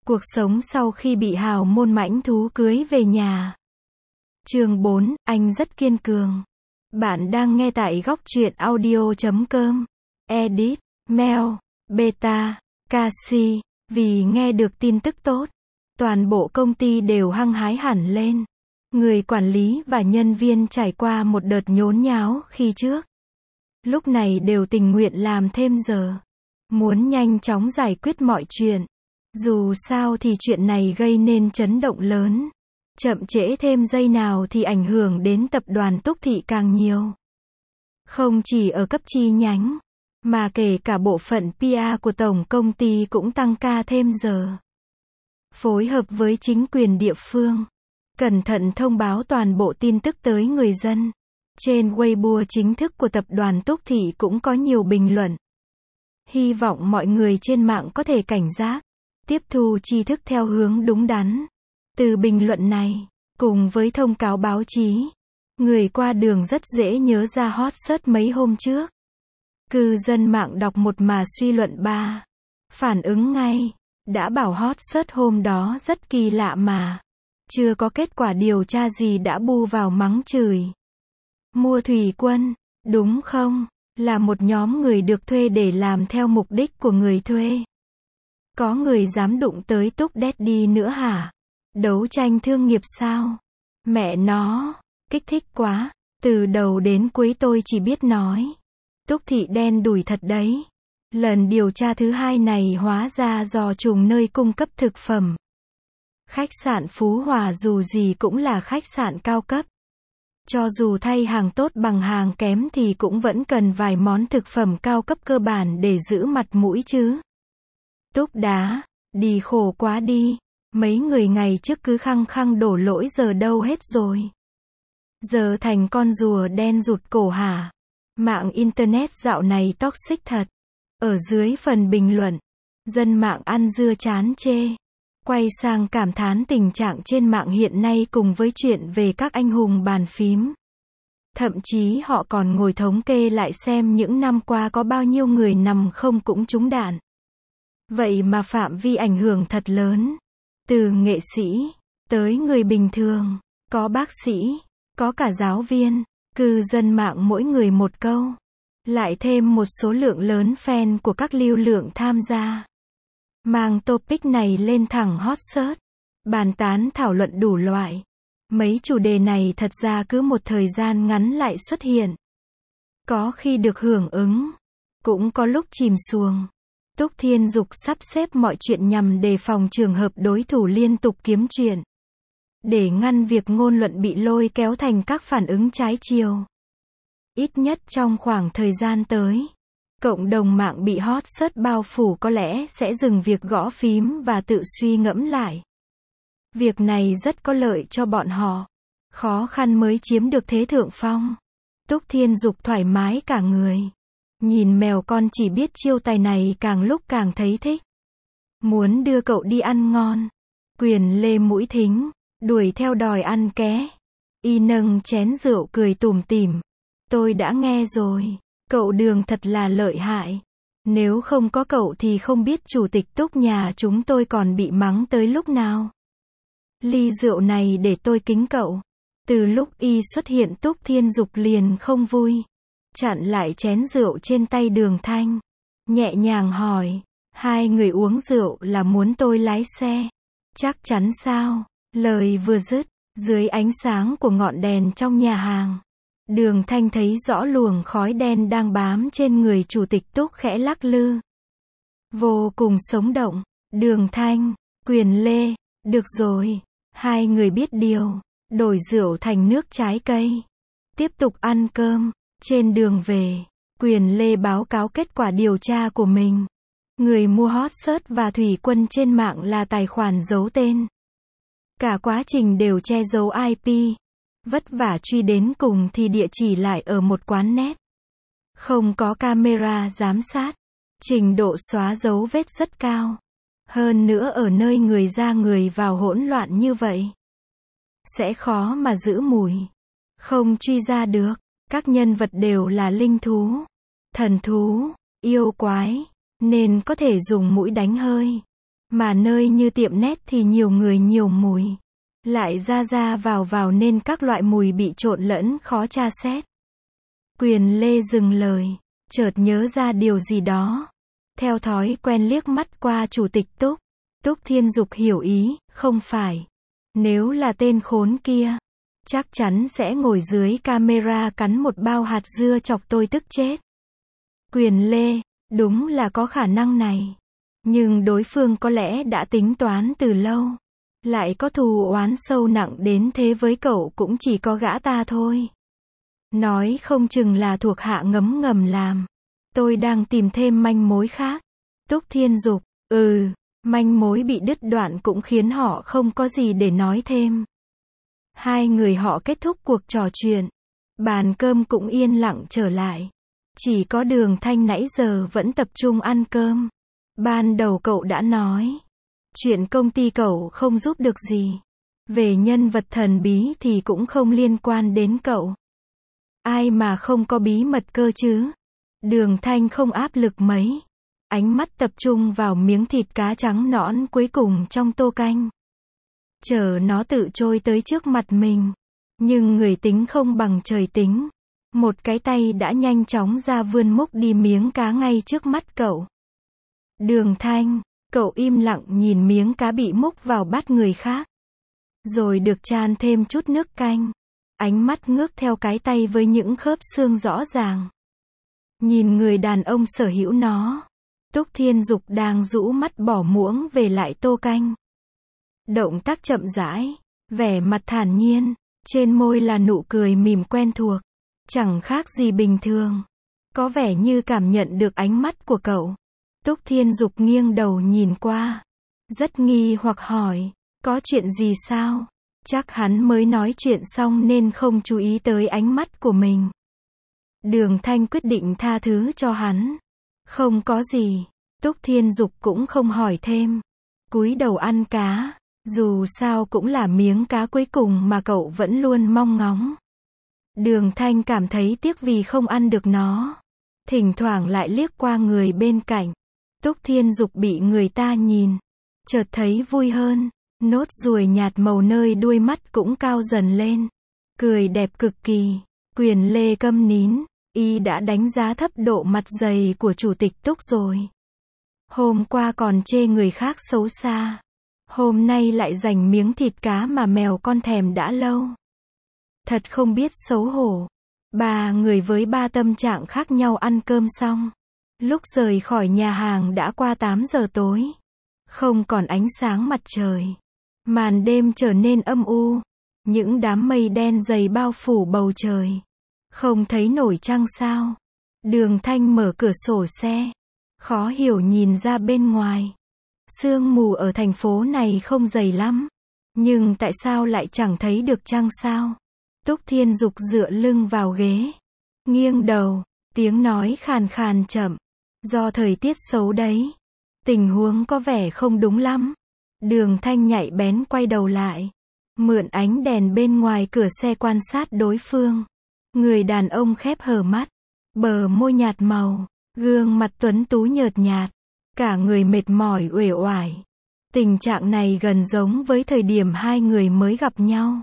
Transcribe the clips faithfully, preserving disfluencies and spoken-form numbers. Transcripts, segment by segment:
Cuộc sống sau khi bị hào môn mãnh thú cưới về nhà. Chương bốn, anh rất kiên cường. Bạn đang nghe tại góc truyện audio chấm com. Edit, Mail, Beta, Cassie. Vì nghe được tin tức tốt, toàn bộ công ty đều hăng hái hẳn lên. Người quản lý và nhân viên trải qua một đợt nhốn nháo khi trước. Lúc này đều tình nguyện làm thêm giờ. Muốn nhanh chóng giải quyết mọi chuyện. Dù sao thì chuyện này gây nên chấn động lớn. Chậm trễ thêm giây nào thì ảnh hưởng đến tập đoàn Túc Thị càng nhiều. Không chỉ ở cấp chi nhánh, mà kể cả bộ phận pê e của tổng công ty cũng tăng ca thêm giờ. Phối hợp với chính quyền địa phương, cẩn thận thông báo toàn bộ tin tức tới người dân. Trên Weibo chính thức của tập đoàn Túc Thị cũng có nhiều bình luận. Hy vọng mọi người trên mạng có thể cảnh giác, tiếp thu tri thức theo hướng đúng đắn. Từ bình luận này, cùng với thông cáo báo chí, người qua đường rất dễ nhớ ra hot search mấy hôm trước. Cư dân mạng đọc một mà suy luận ba. Phản ứng ngay, đã bảo hot search hôm đó rất kỳ lạ mà. Chưa có kết quả điều tra gì đã bu vào mắng chửi. Mua thủy quân, đúng không? Là một nhóm người được thuê để làm theo mục đích của người thuê. Có người dám đụng tới Túc Daddy nữa hả? Đấu tranh thương nghiệp sao? Mẹ nó, kích thích quá. Từ đầu đến cuối tôi chỉ biết nói. Túc Thị đen đủi thật đấy. Lần điều tra thứ hai này hóa ra do trùng nơi cung cấp thực phẩm. Khách sạn Phú Hòa dù gì cũng là khách sạn cao cấp. Cho dù thay hàng tốt bằng hàng kém thì cũng vẫn cần vài món thực phẩm cao cấp cơ bản để giữ mặt mũi chứ. Túc đá, đi khổ quá đi. Mấy người ngày trước cứ khăng khăng đổ lỗi giờ đâu hết rồi. Giờ thành con rùa đen rụt cổ hả? Mạng Internet dạo này toxic thật. Ở dưới phần bình luận, dân mạng ăn dưa chán chê. Quay sang cảm thán tình trạng trên mạng hiện nay cùng với chuyện về các anh hùng bàn phím. Thậm chí họ còn ngồi thống kê lại xem những năm qua có bao nhiêu người nằm không cũng trúng đạn. Vậy mà phạm vi ảnh hưởng thật lớn. Từ nghệ sĩ, tới người bình thường, có bác sĩ, có cả giáo viên, cư dân mạng mỗi người một câu. Lại thêm một số lượng lớn fan của các lưu lượng tham gia. Mang topic này lên thẳng hot search. Bàn tán thảo luận đủ loại. Mấy chủ đề này thật ra cứ một thời gian ngắn lại xuất hiện. Có khi được hưởng ứng, cũng có lúc chìm xuồng. Túc Thiên Dục sắp xếp mọi chuyện nhằm đề phòng trường hợp đối thủ liên tục kiếm chuyện. Để ngăn việc ngôn luận bị lôi kéo thành các phản ứng trái chiều. Ít nhất trong khoảng thời gian tới, cộng đồng mạng bị hot search bao phủ có lẽ sẽ dừng việc gõ phím và tự suy ngẫm lại. Việc này rất có lợi cho bọn họ. Khó khăn mới chiếm được thế thượng phong. Túc Thiên Dục thoải mái cả người. Nhìn mèo con chỉ biết chiêu tài này càng lúc càng thấy thích. Muốn đưa cậu đi ăn ngon. Quyền lê mũi thính, đuổi theo đòi ăn ké. Y nâng chén rượu cười tủm tỉm. Tôi đã nghe rồi. Cậu Đường thật là lợi hại. Nếu không có cậu thì không biết chủ tịch Túc nhà chúng tôi còn bị mắng tới lúc nào. Ly rượu này để tôi kính cậu. Từ lúc y xuất hiện Túc Thiên Dục liền không vui. Chặn lại chén rượu trên tay Đường Thanh. Nhẹ nhàng hỏi. Hai người uống rượu là muốn tôi lái xe. Chắc chắn sao? Lời vừa dứt, dưới ánh sáng của ngọn đèn trong nhà hàng. Đường Thanh thấy rõ luồng khói đen đang bám trên người chủ tịch Túc khẽ lắc lư. Vô cùng sống động. Đường Thanh, Quyền Lê, được rồi. Hai người biết điều. Đổi rượu thành nước trái cây. Tiếp tục ăn cơm. Trên đường về, Quyền Lê báo cáo kết quả điều tra của mình. Người mua hot search và thủy quân trên mạng là tài khoản giấu tên. Cả quá trình đều che giấu i pê. Vất vả truy đến cùng thì địa chỉ lại ở một quán net. Không có camera giám sát. Trình độ xóa dấu vết rất cao. Hơn nữa ở nơi người ra người vào hỗn loạn như vậy. Sẽ khó mà giữ mùi. Không truy ra được. Các nhân vật đều là linh thú, thần thú, yêu quái, nên có thể dùng mũi đánh hơi. Mà nơi như tiệm nét thì nhiều người nhiều mùi. Lại ra ra vào vào nên các loại mùi bị trộn lẫn khó tra xét. Quyền Lê dừng lời, chợt nhớ ra điều gì đó. Theo thói quen liếc mắt qua chủ tịch Túc. Túc Thiên Dục hiểu ý, không phải. Nếu là tên khốn kia, chắc chắn sẽ ngồi dưới camera cắn một bao hạt dưa chọc tôi tức chết. Quyền Lê, đúng là có khả năng này. Nhưng đối phương có lẽ đã tính toán từ lâu. Lại có thù oán sâu nặng đến thế với cậu cũng chỉ có gã ta thôi. Nói không chừng là thuộc hạ ngấm ngầm làm. Tôi đang tìm thêm manh mối khác. Túc Thiên Dục, ừ, manh mối bị đứt đoạn cũng khiến họ không có gì để nói thêm. Hai người họ kết thúc cuộc trò chuyện. Bàn cơm cũng yên lặng trở lại. Chỉ có Đường Thanh nãy giờ vẫn tập trung ăn cơm. Ban đầu cậu đã nói. Chuyện công ty cậu không giúp được gì. Về nhân vật thần bí thì cũng không liên quan đến cậu. Ai mà không có bí mật cơ chứ. Đường Thanh không áp lực mấy. Ánh mắt tập trung vào miếng thịt cá trắng nõn cuối cùng trong tô canh. Chờ nó tự trôi tới trước mặt mình. Nhưng người tính không bằng trời tính. Một cái tay đã nhanh chóng ra vươn múc đi miếng cá ngay trước mắt cậu. Đường Thanh, cậu im lặng nhìn miếng cá bị múc vào bát người khác. Rồi được chan thêm chút nước canh. Ánh mắt ngước theo cái tay với những khớp xương rõ ràng. Nhìn người đàn ông sở hữu nó. Túc Thiên Dục đang rũ mắt bỏ muỗng về lại tô canh. Động tác chậm rãi, vẻ mặt thản nhiên, trên môi là nụ cười mỉm quen thuộc. Chẳng khác gì bình thường. Có vẻ như cảm nhận được ánh mắt của cậu. Túc Thiên Dục nghiêng đầu nhìn qua. Rất nghi hoặc hỏi, có chuyện gì sao? Chắc hắn mới nói chuyện xong nên không chú ý tới ánh mắt của mình. Đường Thanh quyết định tha thứ cho hắn. Không có gì. Túc Thiên Dục cũng không hỏi thêm. Cúi đầu ăn cá. Dù sao cũng là miếng cá cuối cùng mà cậu vẫn luôn mong ngóng. Đường Thanh cảm thấy tiếc vì không ăn được nó. Thỉnh thoảng lại liếc qua người bên cạnh. Túc Thiên Dục bị người ta nhìn. Chợt thấy vui hơn. Nốt ruồi nhạt màu nơi đuôi mắt cũng cao dần lên. Cười đẹp cực kỳ. Quyền Lê câm nín. Y đã đánh giá thấp độ mặt dày của chủ tịch Túc rồi. Hôm qua còn chê người khác xấu xa. Hôm nay lại dành miếng thịt cá mà mèo con thèm đã lâu. Thật không biết xấu hổ. Ba người với ba tâm trạng khác nhau ăn cơm xong. Lúc rời khỏi nhà hàng đã qua tám giờ tối. Không còn ánh sáng mặt trời. Màn đêm trở nên âm u. Những đám mây đen dày bao phủ bầu trời. Không thấy nổi trăng sao. Đường Thanh mở cửa sổ xe. Khó hiểu nhìn ra bên ngoài. Sương mù ở thành phố này không dày lắm. Nhưng tại sao lại chẳng thấy được trăng sao? Túc Thiên Dục dựa lưng vào ghế. Nghiêng đầu. Tiếng nói khàn khàn chậm. Do thời tiết xấu đấy. Tình huống có vẻ không đúng lắm. Đường Thanh nhạy bén quay đầu lại. Mượn ánh đèn bên ngoài cửa xe quan sát đối phương. Người đàn ông khép hờ mắt. Bờ môi nhạt màu. Gương mặt tuấn tú nhợt nhạt. Cả người mệt mỏi uể oải. Tình trạng này gần giống với thời điểm hai người mới gặp nhau.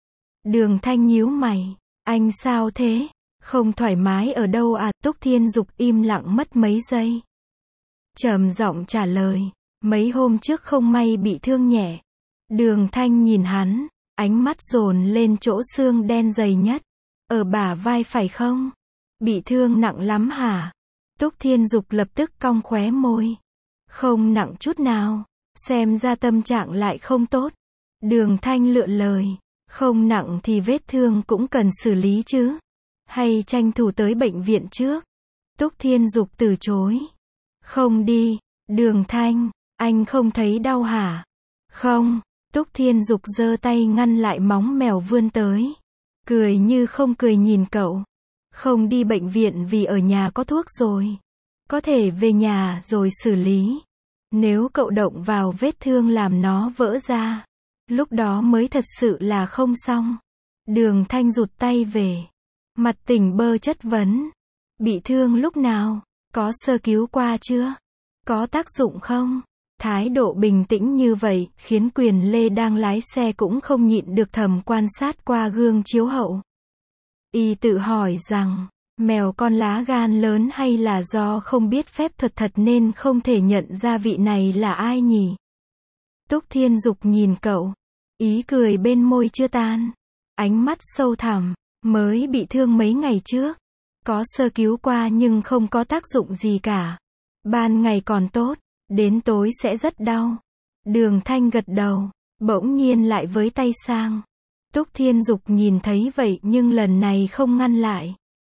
Đường Thanh nhíu mày. Anh sao thế? Không thoải mái ở đâu à? Túc Thiên Dục im lặng mất mấy giây. Trầm giọng trả lời. Mấy hôm trước không may bị thương nhẹ. Đường Thanh nhìn hắn. Ánh mắt dồn lên chỗ xương đen dày nhất. Ở bả vai phải không? Bị thương nặng lắm hả? Túc Thiên Dục lập tức cong khóe môi. Không nặng chút nào. Xem ra tâm trạng lại không tốt. Đường Thanh lựa lời. Không nặng thì vết thương cũng cần xử lý chứ. Hay tranh thủ tới bệnh viện trước. Túc Thiên Dục từ chối. Không đi. Đường Thanh, anh không thấy đau hả? Không. Túc Thiên Dục giơ tay ngăn lại móng mèo vươn tới. Cười như không cười nhìn cậu. Không đi bệnh viện vì ở nhà có thuốc rồi. Có thể về nhà rồi xử lý. Nếu cậu động vào vết thương làm nó vỡ ra. Lúc đó mới thật sự là không xong. Đường Thanh rụt tay về. Mặt tỉnh bơ chất vấn. Bị thương lúc nào? Có sơ cứu qua chưa? Có tác dụng không? Thái độ bình tĩnh như vậy, khiến Quyền Lê đang lái xe cũng không nhịn được thầm quan sát qua gương chiếu hậu. Y tự hỏi rằng, mèo con lá gan lớn hay là do không biết phép thuật thật nên không thể nhận ra vị này là ai nhỉ? Túc Thiên Dục nhìn cậu, ý cười bên môi chưa tan, ánh mắt sâu thẳm, mới bị thương mấy ngày trước, có sơ cứu qua nhưng không có tác dụng gì cả. Ban ngày còn tốt, đến tối sẽ rất đau. Đường Thanh gật đầu, bỗng nhiên lại với tay sang. Túc Thiên Dục nhìn thấy vậy nhưng lần này không ngăn lại.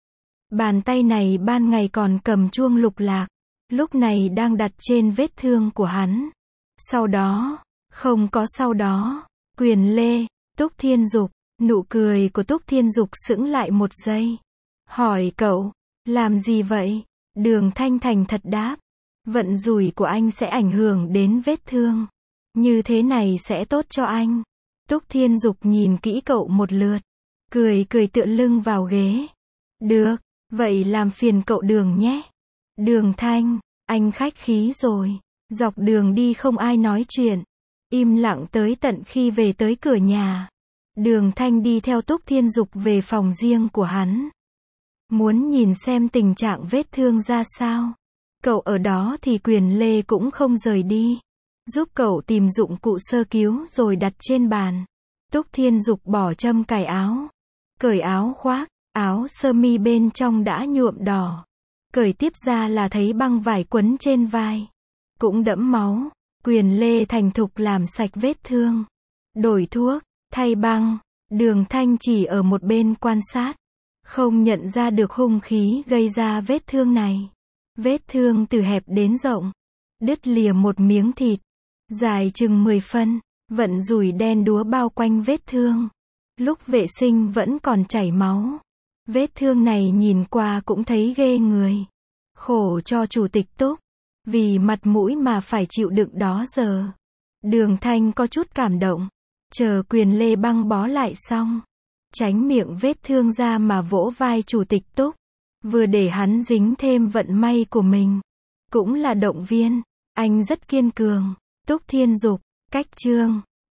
Bàn tay này ban ngày còn cầm chuông lục lạc, lúc này đang đặt trên vết thương của hắn. Sau đó, không có sau đó, Quyền Lê, Túc Thiên Dục, nụ cười của Túc Thiên Dục sững lại một giây. Hỏi cậu, làm gì vậy? Đường Thanh thành thật đáp, vận rủi của anh sẽ ảnh hưởng đến vết thương. Như thế này sẽ tốt cho anh. Túc Thiên Dục nhìn kỹ cậu một lượt, cười cười tựa lưng vào ghế. Được, vậy làm phiền cậu Đường nhé. Đường Thanh, anh khách khí rồi. Dọc đường đi không ai nói chuyện, im lặng tới tận khi về tới cửa nhà. Đường Thanh đi theo Túc Thiên Dục về phòng riêng của hắn. Muốn nhìn xem tình trạng vết thương ra sao. Cậu ở đó thì Quyền Lê cũng không rời đi. Giúp cậu tìm dụng cụ sơ cứu rồi đặt trên bàn. Túc Thiên Dục bỏ châm cài áo. Cởi áo khoác, áo sơ mi bên trong đã nhuộm đỏ. Cởi tiếp ra là thấy băng vải quấn trên vai. Cũng đẫm máu. Quyền Lê thành thục làm sạch vết thương. Đổi thuốc, thay băng. Đường Thanh chỉ ở một bên quan sát. Không nhận ra được hung khí gây ra vết thương này. Vết thương từ hẹp đến rộng. Đứt lìa một miếng thịt. Dài chừng mười phân. Vận rủi đen đúa bao quanh vết thương. Lúc vệ sinh vẫn còn chảy máu. Vết thương này nhìn qua cũng thấy ghê người. Khổ cho chủ tịch Túc. Vì mặt mũi mà phải chịu đựng đó giờ. Đường Thanh có chút cảm động. Chờ Quyền Lê băng bó lại xong. Tránh miệng vết thương ra mà vỗ vai chủ tịch Túc. Vừa để hắn dính thêm vận may của mình. Cũng là động viên. Anh rất kiên cường. Túc Thiên Dục, cách chương.